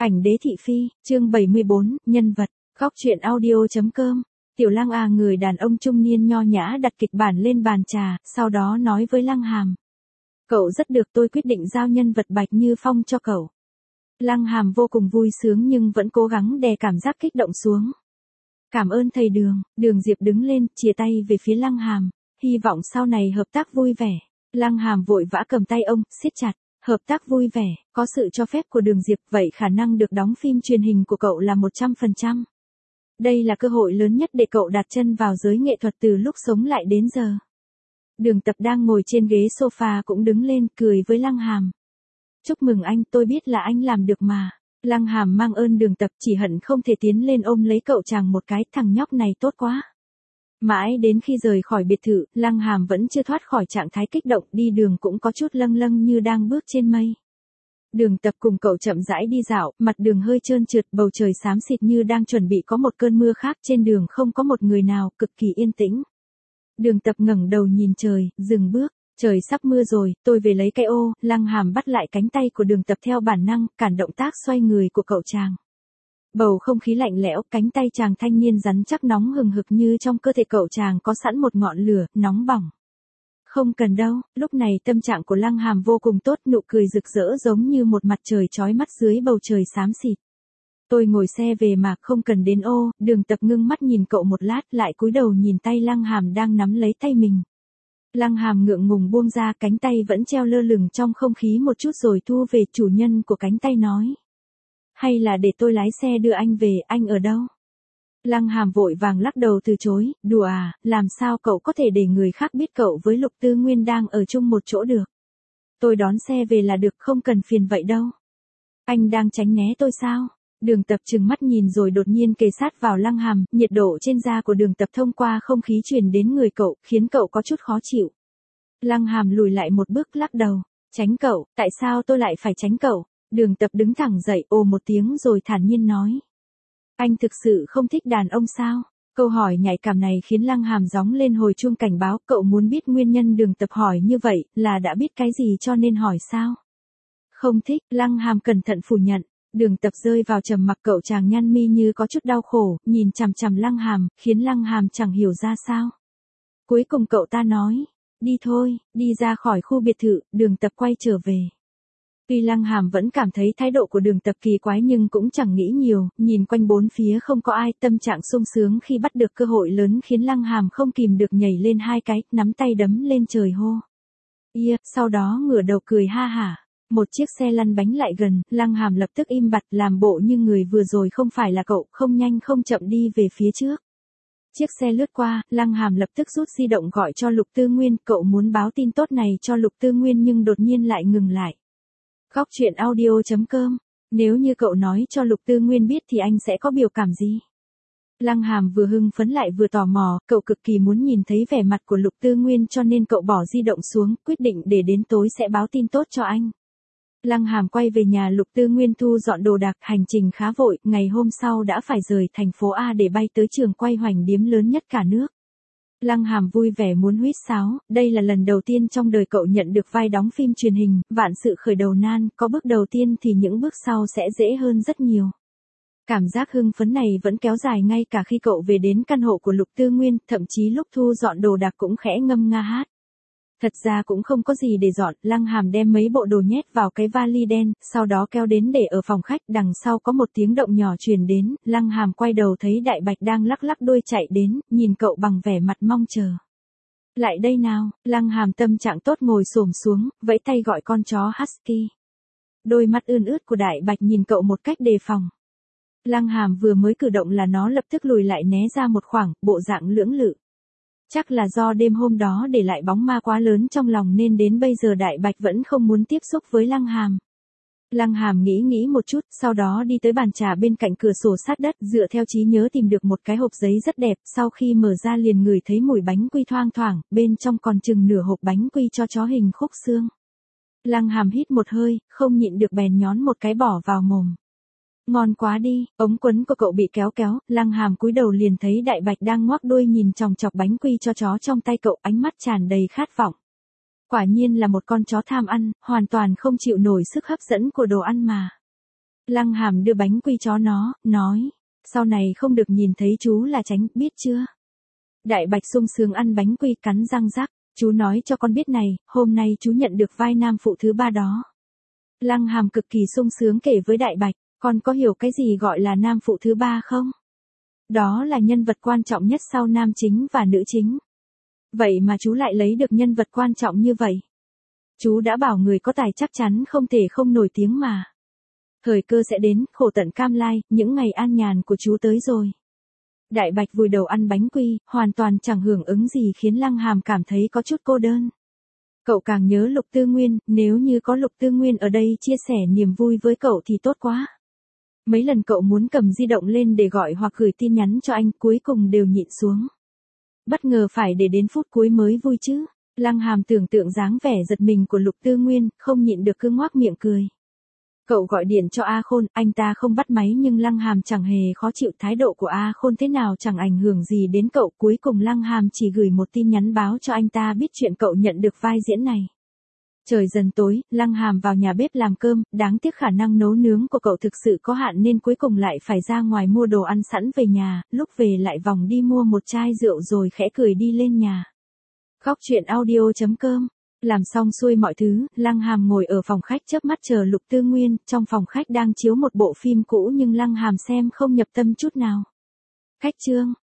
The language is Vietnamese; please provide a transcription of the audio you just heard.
Ảnh đế thị phi, chương 74, nhân vật, góc truyện audio.com. Tiểu Lăng à, người đàn ông trung niên nho nhã đặt kịch bản lên bàn trà, sau đó nói với Lăng Hàm. Cậu rất được, tôi quyết định giao nhân vật Bạch Như Phong cho cậu. Lăng Hàm vô cùng vui sướng nhưng vẫn cố gắng đè cảm giác kích động xuống. Cảm ơn thầy Đường. Đường Diệp đứng lên, chìa tay về phía Lăng Hàm, hy vọng sau này hợp tác vui vẻ. Lăng Hàm vội vã cầm tay ông, siết chặt. Hợp tác vui vẻ, có sự cho phép của Đường Diệp, vậy khả năng được đóng phim truyền hình của cậu là 100%. Đây là cơ hội lớn nhất để cậu đặt chân vào giới nghệ thuật từ lúc sống lại đến giờ. Đường Tập đang ngồi trên ghế sofa cũng đứng lên, cười với Lăng Hàm. Chúc mừng anh, tôi biết là anh làm được mà. Lăng Hàm mang ơn Đường Tập, chỉ hận không thể tiến lên ôm lấy cậu chàng một cái, thằng nhóc này tốt quá. Mãi đến khi rời khỏi biệt thự, Lăng Hàm vẫn chưa thoát khỏi trạng thái kích động, đi đường cũng có chút lâng lâng như đang bước trên mây. Đường Tập cùng cậu chậm rãi đi dạo, mặt đường hơi trơn trượt, bầu trời xám xịt như đang chuẩn bị có một cơn mưa khác, trên đường không có một người nào, cực kỳ yên tĩnh. Đường Tập ngẩng đầu nhìn trời, dừng bước, trời sắp mưa rồi, tôi về lấy cái ô. Lăng Hàm bắt lại cánh tay của Đường Tập theo bản năng, cản động tác xoay người của cậu chàng. Bầu không khí lạnh lẽo, cánh tay chàng thanh niên rắn chắc nóng hừng hực như trong cơ thể cậu chàng có sẵn một ngọn lửa, nóng bỏng. Không cần đâu, lúc này tâm trạng của Lăng Hàm vô cùng tốt, nụ cười rực rỡ giống như một mặt trời chói mắt dưới bầu trời xám xịt. Tôi ngồi xe về mà, không cần đến ô. Đường Tập ngưng mắt nhìn cậu một lát, lại cúi đầu nhìn tay Lăng Hàm đang nắm lấy tay mình. Lăng Hàm ngượng ngùng buông ra, cánh tay vẫn treo lơ lửng trong không khí một chút rồi thu về. Chủ nhân của cánh tay nói. Hay là để tôi lái xe đưa anh về, anh ở đâu? Lăng Hàm vội vàng lắc đầu từ chối, đùa à, làm sao cậu có thể để người khác biết cậu với Lục Tư Nguyên đang ở chung một chỗ được? Tôi đón xe về là được, không cần phiền vậy đâu. Anh đang tránh né tôi sao? Đường Tập trừng mắt nhìn rồi đột nhiên kề sát vào Lăng Hàm, nhiệt độ trên da của Đường Tập thông qua không khí truyền đến người cậu, khiến cậu có chút khó chịu. Lăng Hàm lùi lại một bước lắc đầu, tránh cậu, tại sao tôi lại phải tránh cậu? Đường Tập đứng thẳng dậy, ồ một tiếng rồi thản nhiên nói. Anh thực sự không thích đàn ông sao? Câu hỏi nhạy cảm này khiến Lăng Hàm gióng lên hồi chuông cảnh báo, cậu muốn biết nguyên nhân Đường Tập hỏi như vậy, là đã biết cái gì cho nên hỏi sao? Không thích, Lăng Hàm cẩn thận phủ nhận. Đường Tập rơi vào trầm mặc, cậu chàng nhăn mi như có chút đau khổ, nhìn chằm chằm Lăng Hàm, khiến Lăng Hàm chẳng hiểu ra sao. Cuối cùng cậu ta nói, đi thôi. Đi ra khỏi khu biệt thự, Đường Tập quay trở về. Tuy Lăng Hàm vẫn cảm thấy thái độ của Đường Tập kỳ quái nhưng cũng chẳng nghĩ nhiều, nhìn quanh bốn phía không có ai, tâm trạng sung sướng khi bắt được cơ hội lớn khiến Lăng Hàm không kìm được nhảy lên hai cái, nắm tay đấm lên trời hô. Yeah, sau đó ngửa đầu cười ha hả. Một chiếc xe lăn bánh lại gần, Lăng Hàm lập tức im bặt, làm bộ như người vừa rồi không phải là cậu, không nhanh không chậm đi về phía trước. Chiếc xe lướt qua, Lăng Hàm lập tức rút di động gọi cho Lục Tư Nguyên, cậu muốn báo tin tốt này cho Lục Tư Nguyên nhưng đột nhiên lại ngừng lại. Góc truyện audio.com, nếu như cậu nói cho Lục Tư Nguyên biết thì anh sẽ có biểu cảm gì? Lăng Hàm vừa hưng phấn lại vừa tò mò, cậu cực kỳ muốn nhìn thấy vẻ mặt của Lục Tư Nguyên cho nên cậu bỏ di động xuống, quyết định để đến tối sẽ báo tin tốt cho anh. Lăng Hàm quay về nhà Lục Tư Nguyên thu dọn đồ đạc, hành trình khá vội, ngày hôm sau đã phải rời thành phố A để bay tới trường quay hoành điếm lớn nhất cả nước. Lăng Hàm vui vẻ muốn huýt sáo, đây là lần đầu tiên trong đời cậu nhận được vai đóng phim truyền hình, vạn sự khởi đầu nan, có bước đầu tiên thì những bước sau sẽ dễ hơn rất nhiều. Cảm giác hưng phấn này vẫn kéo dài ngay cả khi cậu về đến căn hộ của Lục Tư Nguyên, thậm chí lúc thu dọn đồ đạc cũng khẽ ngâm nga hát. Thật ra cũng không có gì để dọn, Lăng Hàm đem mấy bộ đồ nhét vào cái vali đen, sau đó kéo đến để ở phòng khách, đằng sau có một tiếng động nhỏ truyền đến, Lăng Hàm quay đầu thấy Đại Bạch đang lắc lắc đuôi chạy đến, nhìn cậu bằng vẻ mặt mong chờ. Lại đây nào, Lăng Hàm tâm trạng tốt ngồi xổm xuống, vẫy tay gọi con chó Husky. Đôi mắt ươn ướt của Đại Bạch nhìn cậu một cách đề phòng. Lăng Hàm vừa mới cử động là nó lập tức lùi lại né ra một khoảng, bộ dạng lưỡng lự. Chắc là do đêm hôm đó để lại bóng ma quá lớn trong lòng nên đến bây giờ Đại Bạch vẫn không muốn tiếp xúc với Lăng Hàm. Lăng Hàm nghĩ một chút, sau đó đi tới bàn trà bên cạnh cửa sổ sát đất, dựa theo trí nhớ tìm được một cái hộp giấy rất đẹp, sau khi mở ra liền ngửi thấy mùi bánh quy thoang thoảng, bên trong còn chừng nửa hộp bánh quy cho chó hình khúc xương. Lăng Hàm hít một hơi, không nhịn được bèn nhón một cái bỏ vào mồm. Ngon quá đi, ống quấn của cậu bị kéo, Lăng Hàm cúi đầu liền thấy Đại Bạch đang ngoác đuôi nhìn chòng chọc bánh quy cho chó trong tay cậu, ánh mắt tràn đầy khát vọng. Quả nhiên là một con chó tham ăn, hoàn toàn không chịu nổi sức hấp dẫn của đồ ăn mà. Lăng Hàm đưa bánh quy cho nó, nói. Sau này không được nhìn thấy chú là tránh, biết chưa? Đại Bạch sung sướng ăn bánh quy cắn răng rắc. Chú nói cho con biết này, hôm nay chú nhận được vai nam phụ thứ 3 đó. Lăng Hàm cực kỳ sung sướng kể với Đại Bạch, con có hiểu cái gì gọi là nam phụ thứ 3 không? Đó là nhân vật quan trọng nhất sau nam chính và nữ chính. Vậy mà chú lại lấy được nhân vật quan trọng như vậy. Chú đã bảo người có tài chắc chắn không thể không nổi tiếng mà. Thời cơ sẽ đến, khổ tận cam lai, những ngày an nhàn của chú tới rồi. Đại Bạch vùi đầu ăn bánh quy, hoàn toàn chẳng hưởng ứng gì khiến Lăng Hàm cảm thấy có chút cô đơn. Cậu càng nhớ Lục Tư Nguyên, nếu như có Lục Tư Nguyên ở đây chia sẻ niềm vui với cậu thì tốt quá. Mấy lần cậu muốn cầm di động lên để gọi hoặc gửi tin nhắn cho anh, cuối cùng đều nhịn xuống. Bất ngờ phải để đến phút cuối mới vui chứ. Lăng Hàm tưởng tượng dáng vẻ giật mình của Lục Tư Nguyên, không nhịn được cứ ngoác miệng cười. Cậu gọi điện cho A Khôn, anh ta không bắt máy nhưng Lăng Hàm chẳng hề khó chịu, thái độ của A Khôn thế nào chẳng ảnh hưởng gì đến cậu. Cuối cùng Lăng Hàm chỉ gửi một tin nhắn báo cho anh ta biết chuyện cậu nhận được vai diễn này. Trời dần tối, Lăng Hàm vào nhà bếp làm cơm, đáng tiếc khả năng nấu nướng của cậu thực sự có hạn nên cuối cùng lại phải ra ngoài mua đồ ăn sẵn về nhà, lúc về lại vòng đi mua một chai rượu rồi khẽ cười đi lên nhà. Khóc chuyện audio.com. Làm xong xuôi mọi thứ, Lăng Hàm ngồi ở phòng khách chớp mắt chờ Lục Tư Nguyên, trong phòng khách đang chiếu một bộ phim cũ nhưng Lăng Hàm xem không nhập tâm chút nào. Khách chương.